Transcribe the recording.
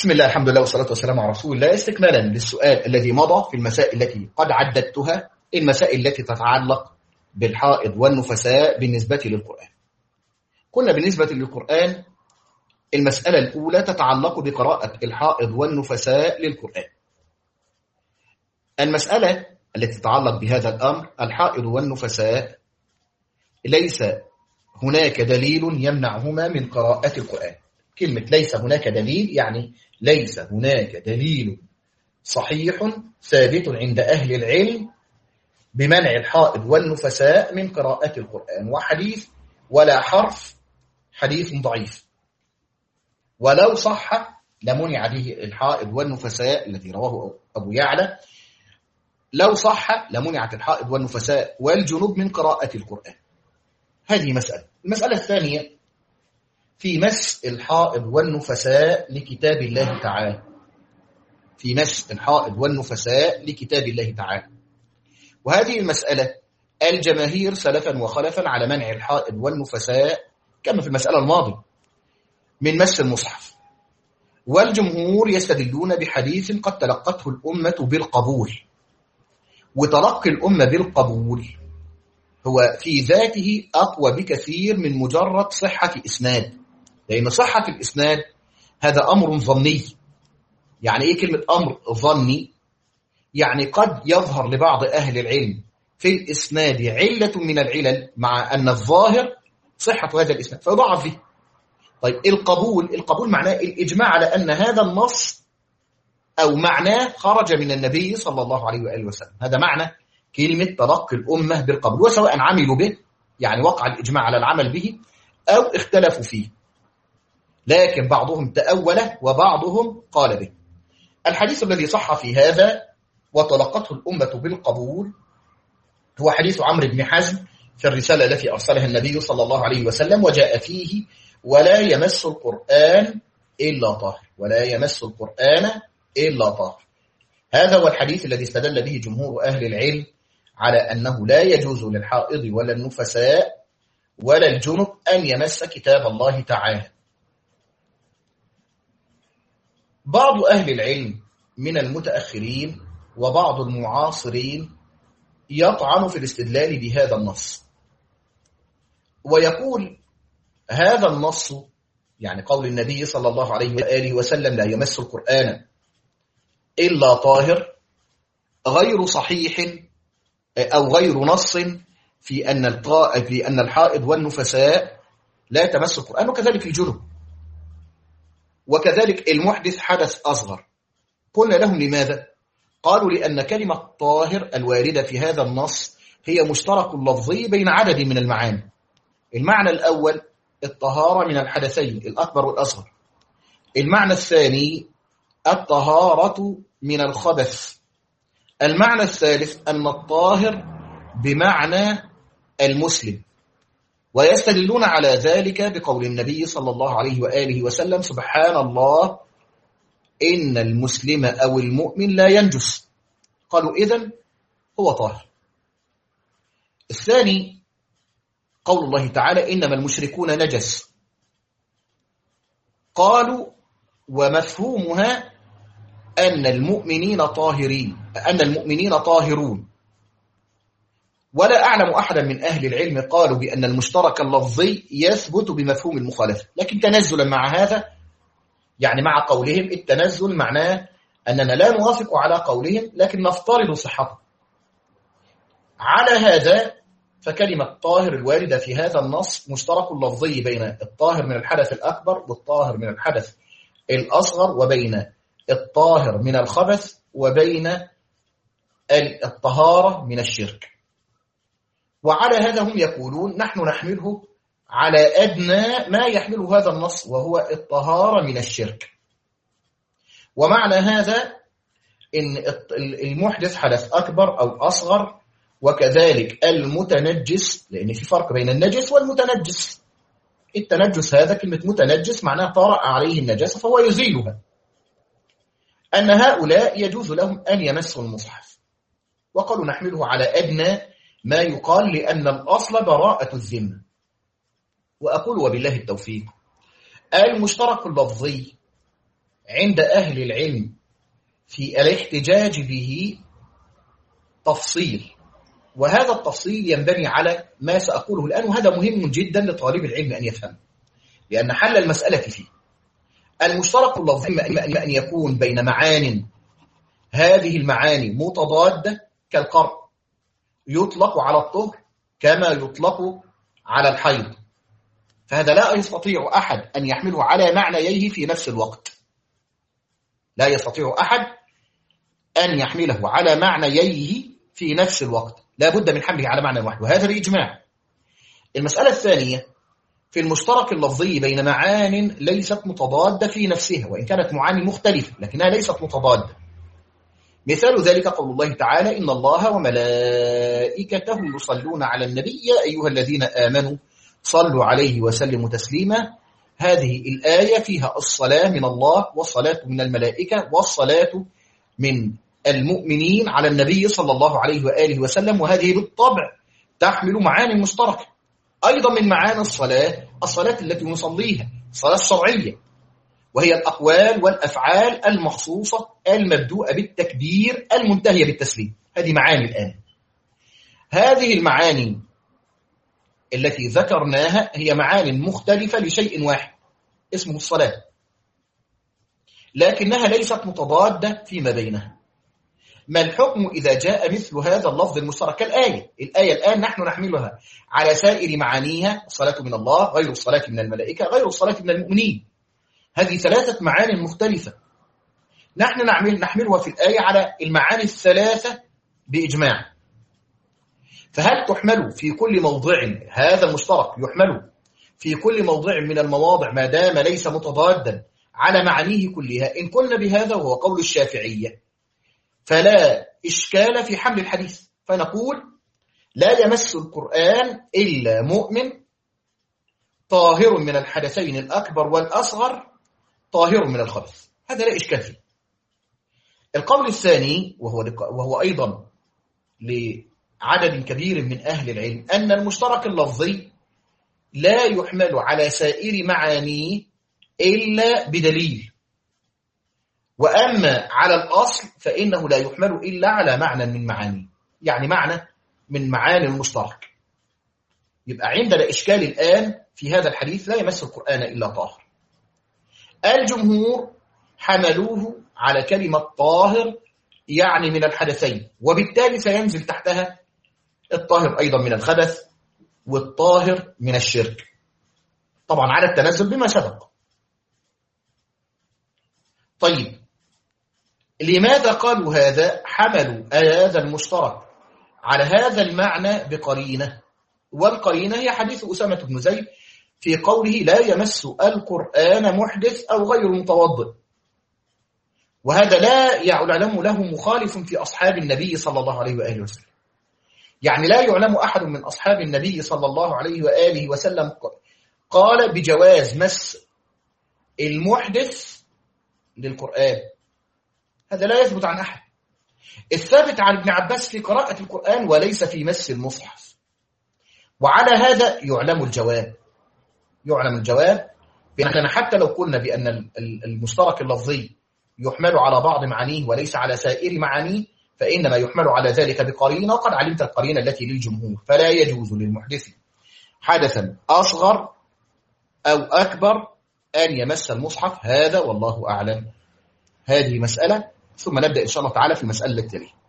بسم الله، الحمد لله والصلاة والسلام على رسول الله. استكمالا للسؤال الذي مضى في المسائل التي قد عددتها، المسائل التي تتعلق بالحائض والنفساء بالنسبة للقرآن. قلنا بالنسبة للقرآن المسألة الأولى تتعلق بقراءة الحائض والنفساء للقرآن. المسألة التي تتعلق بهذا الأمر، الحائض والنفساء ليس هناك دليل يمنعهما من قراءة القرآن. كلمة ليس هناك دليل يعني ليس هناك دليل صحيح ثابت عند أهل العلم بمنع الحائض والنفساء من قراءة القرآن، وحديث ولا حرف حديث ضعيف، ولو صح لمنع به الحائض والنفساء الذي رواه أبو يعلى، لو صح لمنعت الحائض والنفساء والجنوب من قراءة القرآن. هذه مسألة. المسألة الثانية في مس الحائض والنفساء لكتاب الله تعالى، في مس الحائض والنفساء لكتاب الله تعالى. وهذه المسألة الجماهير سلفا وخلفا على منع الحائض والنفساء كما في المسألة الماضية من مس المصحف، والجمهور يستدلون بحديث قد تلقته الأمة بالقبول، وتلقي الأمة بالقبول هو في ذاته أقوى بكثير من مجرد صحة إسناد، لأن صحة الإسناد هذا أمر ظني. يعني إيه كلمة أمر ظني؟ يعني قد يظهر لبعض أهل العلم في الإسناد علة من العلل مع أن الظاهر صحة هذا الإسناد فيضعف فيه. طيب القبول معناه الإجماع على أن هذا النص أو معناه خرج من النبي صلى الله عليه وآله وسلم. هذا معنى كلمة تلقي الأمة بالقبول، وسواء عملوا به يعني وقع الإجماع على العمل به أو اختلفوا فيه، لكن بعضهم تأوله وبعضهم قال به. الحديث الذي صح في هذا وتلقته الأمة بالقبول هو حديث عمرو بن حزم في الرسالة التي أرسلها النبي صلى الله عليه وسلم، وجاء فيه ولا يمس القرآن إلا طاهر، ولا يمس القرآن إلا طاهر. هذا هو الحديث الذي استدل به جمهور أهل العلم على أنه لا يجوز للحائض ولا النفساء ولا الجنب أن يمس كتاب الله تعالى. بعض أهل العلم من المتأخرين وبعض المعاصرين يطعن في الاستدلال بهذا النص، ويقول هذا النص يعني قول النبي صلى الله عليه وآله وسلم لا يمس القرآن إلا طاهر غير صحيح أو غير نص في أن الحائض والنفساء لا تمس القرآن، وكذلك الجنب، وكذلك المحدث حدث أصغر. قلنا لهم لماذا؟ قالوا لأن كلمة طاهر الواردة في هذا النص هي مشترك لفظي بين عدد من المعاني. المعنى الأول الطهارة من الحدثين الأكبر والأصغر، المعنى الثاني الطهارة من الخبث، المعنى الثالث أن الطاهر بمعنى المسلم. ويستدلون على ذلك بقول النبي صلى الله عليه وآله وسلم سبحان الله إن المسلم أو المؤمن لا ينجس. قالوا إذن هو طاهر. الثاني قول الله تعالى إنما المشركون نجس، قالوا ومفهومها أن المؤمنين طاهرون. ولا أعلم أحدا من أهل العلم قالوا بأن المشترك اللفظي يثبت بمفهوم المخالفة، لكن تنزلا مع هذا يعني مع قولهم التنزل معناه أننا لا نوافق على قولهم لكن نفترض صحته. على هذا فكلمة طاهر الواردة في هذا النص مشترك لفظي بين الطاهر من الحدث الأكبر والطاهر من الحدث الأصغر، وبين الطاهر من الخبث وبين الطهارة من الشرك. وعلى هذا هم يقولون نحن نحمله على أدنى ما يحمله هذا النص وهو الطهارة من الشرك. ومعنى هذا إن المحدث حدث أكبر أو أصغر، وكذلك المتنجس، لأن في فرق بين النجس والمتنجس. التنجس هذا كلمة متنجس معناه طرأ عليه النجاسة فهو يزيلها، أن هؤلاء يجوز لهم أن يمسوا المصحف، وقالوا نحمله على أدنى ما يقال لأن الأصل براءة الذمة. وأقول وبالله التوفيق المشترك اللفظي عند أهل العلم في الاحتجاج به تفصيل، وهذا التفصيل ينبني على ما سأقوله الآن، وهذا مهم جدا لطالب العلم أن يفهم، لأن حل المسألة فيه. المشترك اللفظي إما أن يكون بين معان، هذه المعاني متضادة كالقرء، يطلق على الطهر كما يطلق على الحيض، فهذا لا يستطيع أحد أن يحمله على معنييه في نفس الوقت، لا يستطيع أحد أن يحمله على معنييه في نفس الوقت، لا بد من حمله على معنى واحد، وهذا الإجماع. المسألة الثانية في المشترك اللفظي بين معان ليست متضادة في نفسها، وإن كانت معاني مختلفة لكنها ليست متضادة. مثال ذلك قول الله تعالى: إن الله وملائكته يصلون على النبي يا أيها الذين آمنوا صلوا عليه وسلموا تسليما. هذه الآية فيها الصلاة من الله والصلاة من الملائكة والصلاة من المؤمنين على النبي صلى الله عليه وآله وسلم، وهذه بالطبع تحمل معاني مشتركة. أيضا من معاني الصلاة التي نصليها الصلاة الشرعية، وهي الأقوال والأفعال المخصوصة المبدوءة بالتكبير المنتهية بالتسليم، هذه معاني الآن. هذه المعاني التي ذكرناها هي معاني مختلفة لشيء واحد اسمه الصلاة، لكنها ليست متضادة فيما بينها. ما الحكم إذا جاء مثل هذا اللفظ المشترك؟ الآية الآن نحن نحملها على سائر معانيها: الصلاة من الله، غير الصلاة من الملائكة، غير الصلاة من المؤمنين. هذه ثلاثة معاني مختلفة، نحن نحملها في الآية على المعاني الثلاثة بإجماع. فهل تحمل في كل موضع، هذا المشترك يحمل في كل موضع من المواضع ما دام ليس متضادا على معانيه كلها؟ إن قلنا بهذا وهو قول الشافعية فلا إشكال في حمل الحديث، فنقول لا يمس القرآن إلا مؤمن طاهر من الحدثين الأكبر والأصغر طاهر من الخبث، هذا لا إشكال فيه. القول الثاني وهو أيضا لعدد كبير من أهل العلم أن المشترك اللفظي لا يحمل على سائر معانيه إلا بدليل، وأما على الأصل فإنه لا يحمل إلا على معنى من معانيه، يعني معنى من معاني المشترك. يبقى عندنا إشكال الآن في هذا الحديث: لا يمس القرآن إلا طاهر. الجمهور حملوه على كلمة طاهر يعني من الحدثين، وبالتالي سينزل تحتها الطاهر أيضا من الخبث والطاهر من الشرك، طبعا على التنزل بما سبق. طيب لماذا قالوا هذا؟ حملوا هذا المشترك على هذا المعنى بقرينة، والقرينة هي حديث أسامة بن زيد في قوله: لا يمس القرآن محدث أو غير متوضئ، وهذا لا يعلم له مخالف في أصحاب النبي صلى الله عليه وآله وسلم، يعني لا يعلم أحد من أصحاب النبي صلى الله عليه وآله وسلم قال بجواز مس المحدث للقرآن، هذا لا يثبت عن أحد. الثابت عن ابن عباس في قراءة القرآن وليس في مس المصحف، وعلى هذا يعلم الجواب بأننا حتى لو قلنا بأن المشترك اللفظي يحمل على بعض معانيه وليس على سائر معانيه، فإنما يحمل على ذلك بقرينة، وقد علمت القرينة التي للجمهور، فلا يجوز للمحدث حدثا أصغر أو أكبر أن يمس المصحف، هذا والله أعلم. هذه مسألة، ثم نبدأ إن شاء الله تعالى في المسألة التالية.